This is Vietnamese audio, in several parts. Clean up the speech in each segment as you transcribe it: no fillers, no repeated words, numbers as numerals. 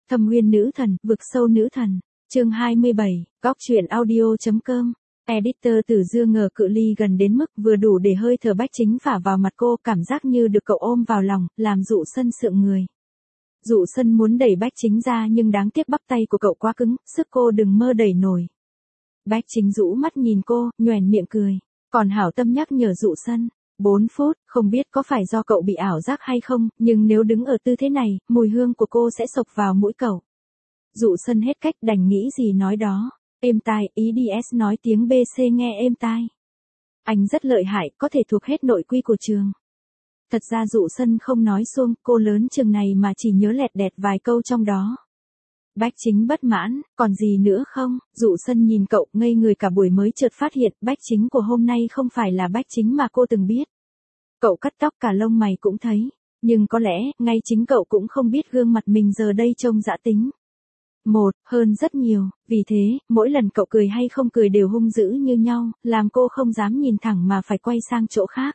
Thâm Uyên nữ thần, vực sâu nữ thần. Chương 27, góc truyện audio.com. Editor Tử Dương ngờ cự ly gần đến mức vừa đủ để hơi thở Bách Chính phả vào mặt cô, cảm giác như được cậu ôm vào lòng, làm Dụ Sân sượng người. Dụ Sân muốn đẩy Bách Chính ra nhưng đáng tiếc bắp tay của cậu quá cứng, sức cô đừng mơ đẩy nổi. Bách Chính rũ mắt nhìn cô, nhoẻn miệng cười, còn hảo tâm nhắc nhở Dụ Sân. 4 phút, không biết có phải do cậu bị ảo giác hay không, nhưng nếu đứng ở tư thế này, mùi hương của cô sẽ xộc vào mũi cậu. Dụ Sân hết cách đành nghĩ gì nói đó. Êm tai, EDS nói tiếng BC nghe êm tai. Anh rất lợi hại, có thể thuộc hết nội quy của trường. Thật ra Dụ Sân không nói xuông, cô lớn trường này mà chỉ nhớ lẹt đẹt vài câu trong đó. Bách Chính bất mãn, còn gì nữa không? Dụ Sân nhìn cậu, ngây người cả buổi mới chợt phát hiện, Bách Chính của hôm nay không phải là Bách Chính mà cô từng biết. Cậu cắt tóc cả lông mày cũng thấy, nhưng có lẽ, ngay chính cậu cũng không biết gương mặt mình giờ đây trông dã tính. Hơn rất nhiều, vì thế, mỗi lần cậu cười hay không cười đều hung dữ như nhau, làm cô không dám nhìn thẳng mà phải quay sang chỗ khác.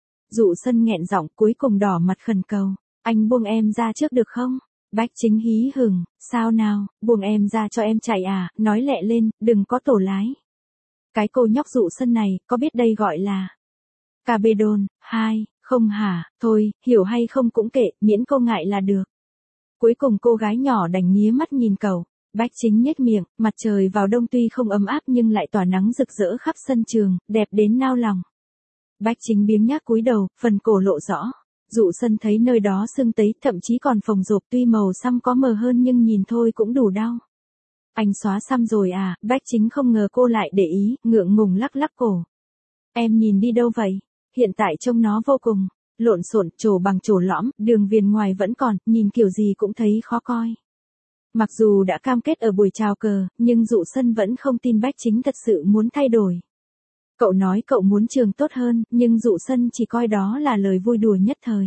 Dụ Sân nghẹn giọng cuối cùng đỏ mặt khẩn cầu, anh buông em ra trước được không? Bách Chính hí hửng, sao nào, buông em ra cho em chạy à, nói lẹ lên, đừng có tổ lái. Cái cô nhóc Dụ Sân này, có biết đây gọi là cà bê đôn, không hả, thôi, hiểu hay không cũng kệ, miễn cô ngại là được. Cuối cùng cô gái nhỏ đành nghía mắt nhìn cậu. Bách Chính nhếch miệng, mặt trời vào đông tuy không ấm áp nhưng lại tỏa nắng rực rỡ khắp sân trường, đẹp đến nao lòng. Bách Chính biếng nhác cúi đầu, phần cổ lộ rõ. Dụ Sân thấy nơi đó sưng tấy, thậm chí còn phồng rộp, tuy màu xăm có mờ hơn nhưng nhìn thôi cũng đủ đau. Anh xóa xăm rồi à? Bách Chính không ngờ cô lại để ý, ngượng ngùng lắc lắc cổ. Em nhìn đi đâu vậy? Hiện tại trông nó vô cùng lộn xộn, trổ bằng trổ lõm, đường viền ngoài vẫn còn, nhìn kiểu gì cũng thấy khó coi. Mặc dù đã cam kết ở buổi chào cờ, nhưng Dụ Sân vẫn không tin Bách Chính thật sự muốn thay đổi. Cậu nói cậu muốn trường tốt hơn, nhưng Dụ Sân chỉ coi đó là lời vui đùa nhất thời.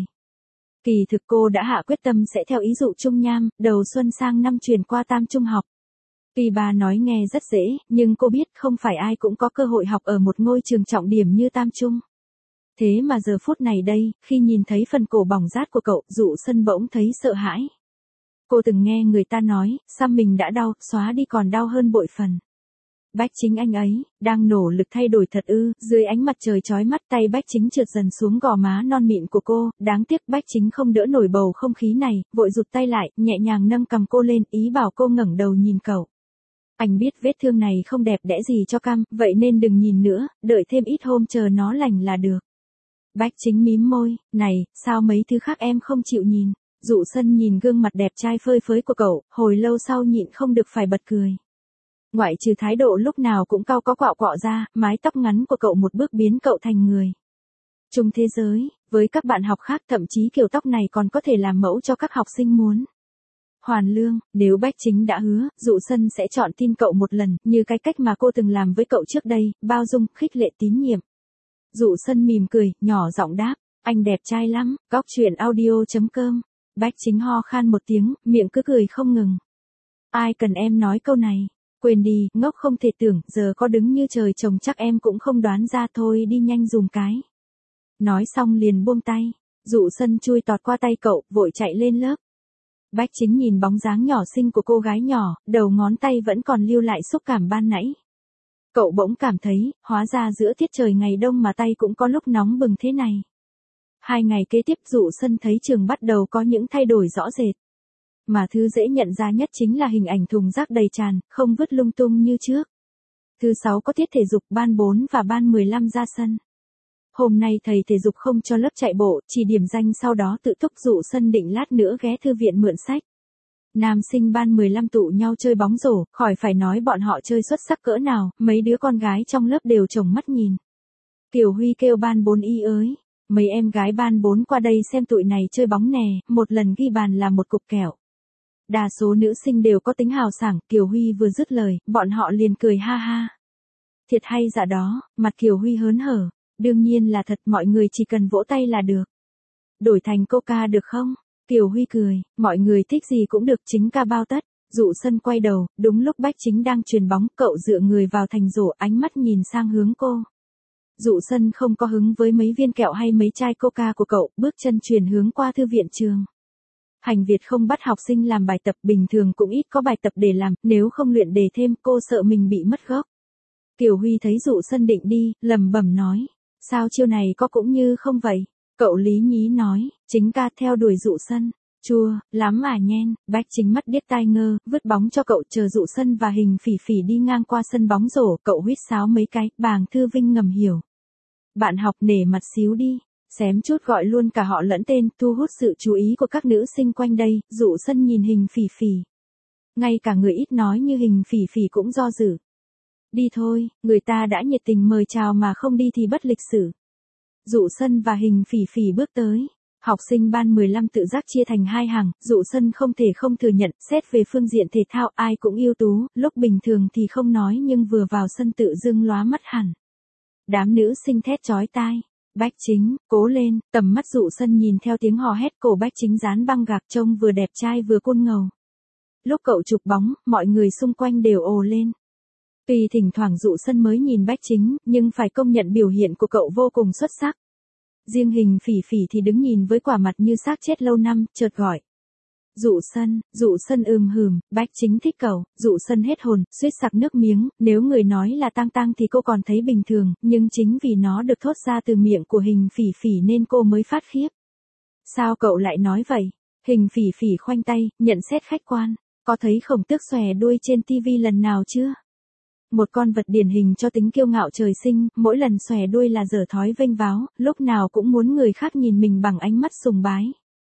Kỳ thực cô đã hạ quyết tâm sẽ theo ý Dụ Trung Nham, đầu xuân sang năm chuyển qua Tam Trung học. Tuy bà nói nghe rất dễ, nhưng cô biết không phải ai cũng có cơ hội học ở một ngôi trường trọng điểm như Tam Trung. Thế mà giờ phút này đây, khi nhìn thấy phần cổ bỏng rát của cậu, Dụ Sân bỗng thấy sợ hãi. Cô từng nghe người ta nói, xăm mình đã đau, xóa đi còn đau hơn bội phần. Bách Chính anh ấy, đang nỗ lực thay đổi thật ư? Dưới ánh mặt trời chói mắt, tay Bách Chính trượt dần xuống gò má non mịn của cô, đáng tiếc Bách Chính không đỡ nổi bầu không khí này, vội rụt tay lại, nhẹ nhàng nâng cằm cô lên, ý bảo cô ngẩng đầu nhìn cậu. Anh biết vết thương này không đẹp đẽ gì cho cam, vậy nên đừng nhìn nữa, đợi thêm ít hôm chờ nó lành là được. Bách Chính mím môi, này, sao mấy thứ khác em không chịu nhìn? Dụ Sân nhìn gương mặt đẹp trai phơi phới của cậu, hồi lâu sau nhịn không được phải bật cười. Ngoại trừ thái độ lúc nào cũng cau có quạo quọ ra, mái tóc ngắn của cậu một bước biến cậu thành người chung thế giới, với các bạn học khác thậm chí kiểu tóc này còn có thể làm mẫu cho các học sinh muốn hoàn lương. Nếu Bách Chính đã hứa, Dụ Sân sẽ chọn tin cậu một lần, như cái cách mà cô từng làm với cậu trước đây, bao dung, khích lệ, tín nhiệm. Dụ Sân mỉm cười, nhỏ giọng đáp, anh đẹp trai lắm, góc truyện audio.com. Bách Chính ho khan một tiếng, miệng cứ cười không ngừng. Ai cần em nói câu này? Quên đi, ngốc không thể tưởng, giờ có đứng như trời trồng chắc em cũng không đoán ra, thôi đi nhanh dùm cái. Nói xong liền buông tay. Dụ Sân chui tọt qua tay cậu, vội chạy lên lớp. Bách Chính nhìn bóng dáng nhỏ xinh của cô gái nhỏ, đầu ngón tay vẫn còn lưu lại xúc cảm ban nãy. Cậu bỗng cảm thấy, hóa ra giữa tiết trời ngày đông mà tay cũng có lúc nóng bừng thế này. 2 ngày kế tiếp Dụ Sân thấy trường bắt đầu có những thay đổi rõ rệt. Mà thứ dễ nhận ra nhất chính là hình ảnh thùng rác đầy tràn, không vứt lung tung như trước. Thứ 6 có tiết thể dục, ban 4 và ban 15 ra sân. Hôm nay thầy thể dục không cho lớp chạy bộ, chỉ điểm danh sau đó tự túc. Dụ Sân định lát nữa ghé thư viện mượn sách. Nam sinh ban 15 tụ nhau chơi bóng rổ, khỏi phải nói bọn họ chơi xuất sắc cỡ nào, mấy đứa con gái trong lớp đều trồng mắt nhìn. Kiều Huy kêu ban 4 y ới, mấy em gái ban 4 qua đây xem tụi này chơi bóng nè, một lần ghi bàn là một cục kẹo. Đa số nữ sinh đều có tính hào sảng, Kiều Huy vừa dứt lời, bọn họ liền cười ha ha. Thiệt hay dạ đó, mặt Kiều Huy hớn hở, đương nhiên là thật, mọi người chỉ cần vỗ tay là được. Đổi thành Coca được không? Kiều Huy cười, mọi người thích gì cũng được, chính ca bao tất. Dụ Sân quay đầu, đúng lúc Bách Chính đang chuyền bóng, cậu dựa người vào thành rổ, ánh mắt nhìn sang hướng cô. Dụ Sân không có hứng với mấy viên kẹo hay mấy chai Coca của cậu, bước chân chuyển hướng qua thư viện trường. Hành Việt không bắt học sinh làm bài tập, bình thường cũng ít có bài tập để làm, nếu không luyện đề thêm cô sợ mình bị mất gốc. Kiều Huy thấy Dụ Sân định đi, lẩm bẩm nói. Sao chiêu này có cũng như không vậy? Cậu Lý Nhí nói, chính ca theo đuổi Dụ Sân. Chua, lắm à nhen, Bách Chính mắt điếc tai ngơ, vứt bóng cho cậu chờ Dụ Sân và Hình Phỉ Phỉ đi ngang qua sân bóng rổ, cậu huýt sáo mấy cái, Bàng Thư Vinh ngầm hiểu. Bạn học nể mặt xíu đi, xém chút gọi luôn cả họ lẫn tên, thu hút sự chú ý của các nữ sinh quanh đây, Dụ Sân nhìn Hình Phỉ Phỉ. Ngay cả người ít nói như Hình Phỉ Phỉ cũng do dự. Đi thôi, người ta đã nhiệt tình mời chào mà không đi thì bất lịch sự. Dụ Sân và Hình Phỉ Phỉ bước tới. Học sinh ban 15 tự giác chia thành hai hàng, Dụ Sân không thể không thừa nhận, xét về phương diện thể thao ai cũng ưu tú, lúc bình thường thì không nói nhưng vừa vào sân tự dưng lóa mắt hẳn. Đám nữ sinh thét chói tai. Bách Chính, cố lên, tầm mắt Dụ Sân nhìn theo tiếng hò hét cổ Bách Chính dán băng gạc trông vừa đẹp trai vừa côn ngầu. Lúc cậu chụp bóng, mọi người xung quanh đều ồ lên. Tuy thỉnh thoảng Dụ Sân mới nhìn Bách Chính, nhưng phải công nhận biểu hiện của cậu vô cùng xuất sắc. Riêng Hình Phỉ Phỉ thì đứng nhìn với quả mặt như xác chết lâu năm, chợt gọi. Dụ Sân hừm, Bách Chính thích cậu, Dụ Sân hết hồn, suýt sặc nước miếng, nếu người nói là tang tang thì cô còn thấy bình thường, nhưng chính vì nó được thốt ra từ miệng của Hình Phỉ Phỉ nên cô mới phát khiếp. Sao cậu lại nói vậy? Hình Phỉ Phỉ khoanh tay, nhận xét khách quan, có thấy Khổng Tước xòe đuôi trên TV lần nào chưa? Một con vật điển hình cho tính kiêu ngạo trời sinh, mỗi lần xòe đuôi là dở thói vênh váo, lúc nào cũng muốn người khác nhìn mình bằng ánh mắt sùng bái.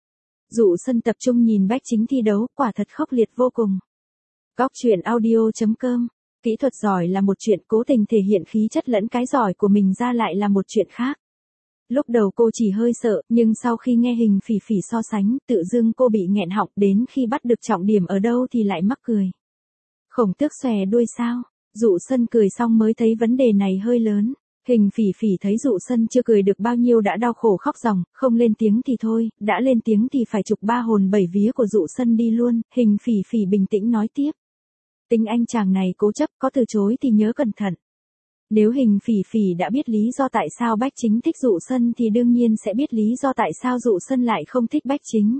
Dụ Sân tập trung nhìn Bách Chính thi đấu, quả thật khốc liệt vô cùng. Góc truyện audio.com. Kỹ thuật giỏi là một chuyện, cố tình thể hiện khí chất lẫn cái giỏi của mình ra lại là một chuyện khác. Lúc đầu cô chỉ hơi sợ, nhưng sau khi nghe Hình Phỉ Phỉ so sánh, tự dưng cô bị nghẹn họng, đến khi bắt được trọng điểm ở đâu thì lại mắc cười. Khổng Tước xòe đuôi sao? Dụ Sân cười xong mới thấy vấn đề này hơi lớn. Hình Phỉ Phỉ thấy Dụ Sân chưa cười được bao nhiêu đã đau khổ khóc ròng, không lên tiếng thì thôi, đã lên tiếng thì phải trục ba hồn bảy vía của Dụ Sân đi luôn. Hình Phỉ Phỉ bình tĩnh nói tiếp. Tính anh chàng này cố chấp, có từ chối thì nhớ cẩn thận. Nếu Hình Phỉ Phỉ đã biết lý do tại sao Bách Chính thích Dụ Sân thì đương nhiên sẽ biết lý do tại sao Dụ Sân lại không thích Bách Chính.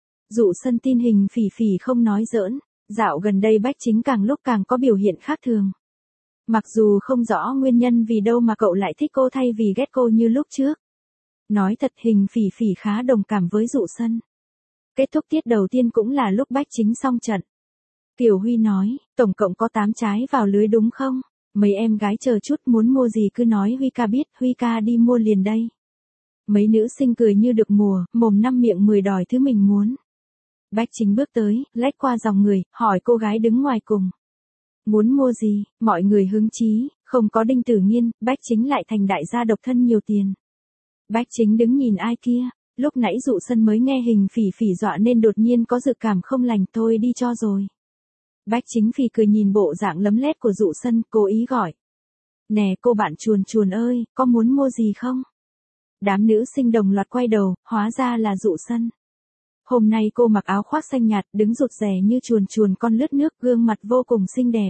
Dụ Sân tin Hình Phỉ Phỉ không nói giỡn, dạo gần đây Bách Chính càng lúc càng có biểu hiện khác thường. Mặc dù không rõ nguyên nhân vì đâu mà cậu lại thích cô thay vì ghét cô như lúc trước. Nói thật Hình Phỉ Phỉ khá đồng cảm với Dụ Sân. Kết thúc tiết đầu tiên cũng là lúc Bách Chính xong trận. Kiều Huy nói, tổng cộng có 8 trái vào lưới đúng không? Mấy em gái chờ chút muốn mua gì cứ nói Huy ca biết, Huy ca đi mua liền đây. Mấy nữ sinh cười như được mùa, mồm năm miệng 10 đòi thứ mình muốn. Bách Chính bước tới, lách qua dòng người, hỏi cô gái đứng ngoài cùng. Muốn mua gì? Mọi người hứng chí, không có Đinh Tử Nghiên, Bách Chính lại thành đại gia độc thân nhiều tiền. Bách Chính đứng nhìn ai kia, lúc nãy Dụ Sân mới nghe Hình Phỉ Phỉ dọa nên đột nhiên có dự cảm không lành, thôi đi cho rồi. Bách Chính phì cười nhìn bộ dạng lấm lét của Dụ Sân, cố ý gọi. Nè cô bạn chuồn chuồn ơi, có muốn mua gì không? Đám nữ sinh đồng loạt quay đầu, hóa ra là Dụ Sân. Hôm nay cô mặc áo khoác xanh nhạt, đứng rụt rè như chuồn chuồn con lướt nước, gương mặt vô cùng xinh đẹp.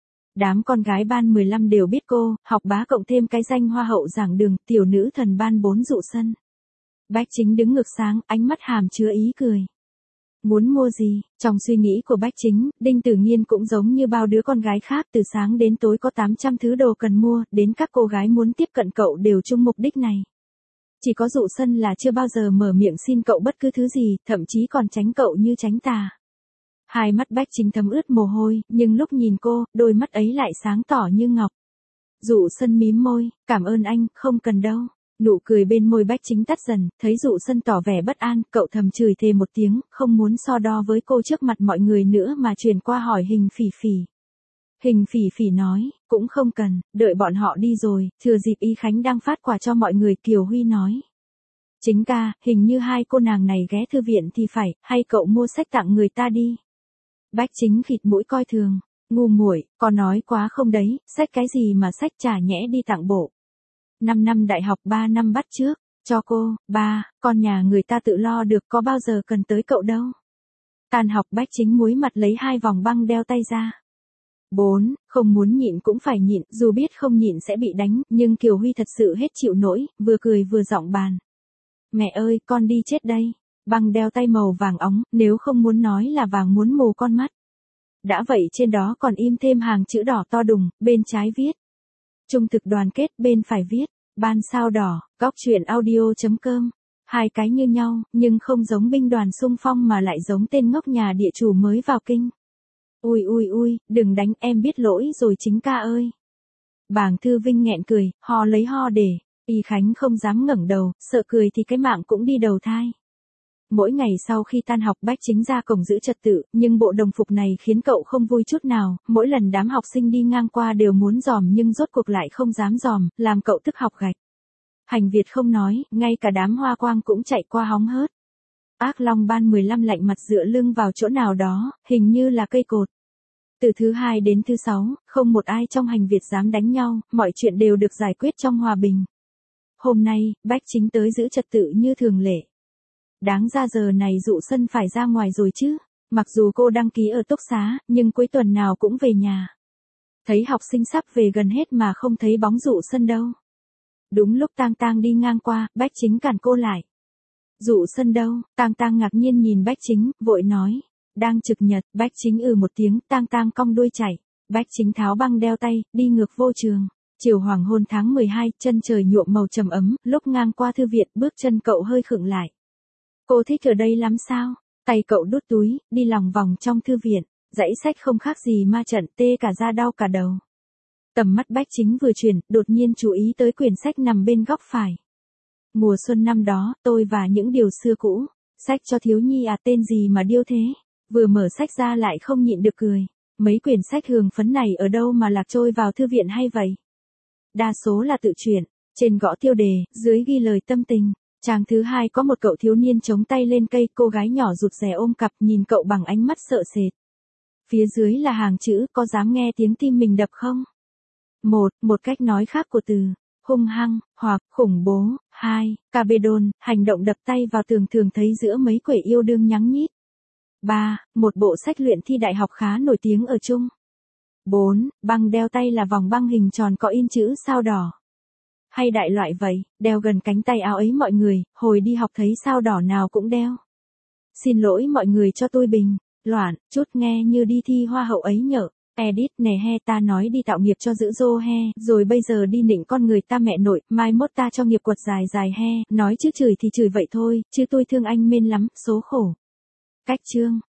Đám con gái ban 15 đều biết cô, học bá cộng thêm cái danh hoa hậu giảng đường, tiểu nữ thần ban 4 Dụ Sân. Bách Chính đứng ngược sáng, ánh mắt hàm chứa ý cười. Muốn mua gì? Trong suy nghĩ của Bách Chính, Đinh Tử Nghiên cũng giống như bao đứa con gái khác, từ sáng đến tối có 800 thứ đồ cần mua, đến các cô gái muốn tiếp cận cậu đều chung mục đích này. Chỉ có Dụ Sân là chưa bao giờ mở miệng xin cậu bất cứ thứ gì, thậm chí còn tránh cậu như tránh tà. Hai mắt Bách Chính thấm ướt mồ hôi, nhưng lúc nhìn cô, đôi mắt ấy lại sáng tỏ như ngọc. Dụ Sân mím môi, cảm ơn anh, không cần đâu. Nụ cười bên môi Bách Chính tắt dần, thấy Dụ Sân tỏ vẻ bất an, cậu thầm chửi thề một tiếng, không muốn so đo với cô trước mặt mọi người nữa mà chuyển qua hỏi Hình Phỉ Phỉ. Hình Phỉ Phỉ nói, cũng không cần, đợi bọn họ đi rồi, thừa dịp Y Khánh đang phát quà cho mọi người. Kiều Huy nói. Chính ca, hình như hai cô nàng này ghé thư viện thì phải, hay cậu mua sách tặng người ta đi. Bách Chính khịt mũi coi thường, ngu muội, có nói quá không đấy, sách cái gì mà sách chả nhẽ đi tặng bộ. 5 năm đại học 3 năm bắt trước, cho cô, ba, con nhà người ta tự lo được có bao giờ cần tới cậu đâu. Tan học Bách Chính muối mặt lấy 2 vòng băng đeo tay ra. 4, không muốn nhịn cũng phải nhịn, dù biết không nhịn sẽ bị đánh, nhưng Kiều Huy thật sự hết chịu nổi, vừa cười vừa giọng bàn. Mẹ ơi, con đi chết đây. Băng đeo tay màu vàng óng, nếu không muốn nói là vàng muốn mù con mắt. Đã vậy trên đó còn in thêm hàng chữ đỏ to đùng, bên trái viết. Trung thực đoàn kết, bên phải viết. Ban sao đỏ, góc chuyện audio.com. Hai cái như nhau, nhưng không giống binh đoàn xung phong mà lại giống tên ngốc nhà địa chủ mới vào kinh. Ui ui ui, đừng đánh, em biết lỗi rồi chính ca ơi. Bàng Thư Vinh nghẹn cười, ho lấy ho để. Y Khánh không dám ngẩng đầu, sợ cười thì cái mạng cũng đi đầu thai. Mỗi ngày sau khi tan học Bách Chính ra cổng giữ trật tự, nhưng bộ đồng phục này khiến cậu không vui chút nào, mỗi lần đám học sinh đi ngang qua đều muốn dòm nhưng rốt cuộc lại không dám dòm, làm cậu tức học gạch. Hành Việt không nói, ngay cả đám hoa quang cũng chạy qua hóng hớt. Ác Long Ban 15 lạnh mặt dựa lưng vào chỗ nào đó, hình như là cây cột. Từ thứ 2 đến thứ 6, không một ai trong Hành Việt dám đánh nhau, mọi chuyện đều được giải quyết trong hòa bình. Hôm nay, Bách Chính tới giữ trật tự như thường lệ. Đáng ra giờ này Dụ Sân phải ra ngoài rồi chứ. Mặc dù cô đăng ký ở túc xá, nhưng cuối tuần nào cũng về nhà. Thấy học sinh sắp về gần hết mà không thấy bóng Dụ Sân đâu. Đúng lúc Tang Tang đi ngang qua, Bách Chính cản cô lại. Dụ Sân đâu? Tang Tang ngạc nhiên nhìn Bách Chính, vội nói. Đang trực nhật, Bách Chính một tiếng, Tang Tang cong đuôi chạy. Bách Chính tháo băng đeo tay, đi ngược vô trường. Chiều hoàng hôn tháng 12, chân trời nhuộm màu trầm ấm, lúc ngang qua thư viện, bước chân cậu hơi khựng lại. Cô thích ở đây lắm sao? Tay cậu đút túi, đi lòng vòng trong thư viện. Dãy sách không khác gì ma trận, tê cả da đau cả đầu. Tầm mắt Bách Chính vừa chuyển, đột nhiên chú ý tới quyển sách nằm bên góc phải. Mùa xuân năm đó, tôi và những điều xưa cũ. Sách cho thiếu nhi à, tên gì mà điêu thế? Vừa mở sách ra lại không nhịn được cười. Mấy quyển sách hường phấn này ở đâu mà lạc trôi vào thư viện hay vậy? Đa số là tự truyện, trên gõ tiêu đề, dưới ghi lời tâm tình. Trang thứ 2 có một cậu thiếu niên chống tay lên cây, cô gái nhỏ rụt rè ôm cặp nhìn cậu bằng ánh mắt sợ sệt. Phía dưới là hàng chữ, có dám nghe tiếng tim mình đập không? Một cách nói khác của từ hung hăng, hoặc khủng bố. 2. Cabedon, hành động đập tay vào tường thường thấy giữa mấy quẩy yêu đương nhắng nhít. 3. Một bộ sách luyện thi đại học khá nổi tiếng ở Trung. 4. Băng đeo tay là vòng băng hình tròn có in chữ sao đỏ. Hay đại loại vậy, đeo gần cánh tay áo ấy mọi người, hồi đi học thấy sao đỏ nào cũng đeo. Xin lỗi mọi người cho tôi bình loạn, chút nghe như đi thi hoa hậu ấy nhở. Edit nè he, ta nói đi tạo nghiệp cho giữ dô he, rồi bây giờ đi nịnh con người ta mẹ nội, mai mốt ta cho nghiệp quật dài dài he, nói chứ chửi thì chửi vậy thôi, chứ tôi thương anh mến lắm, số khổ. Cách chương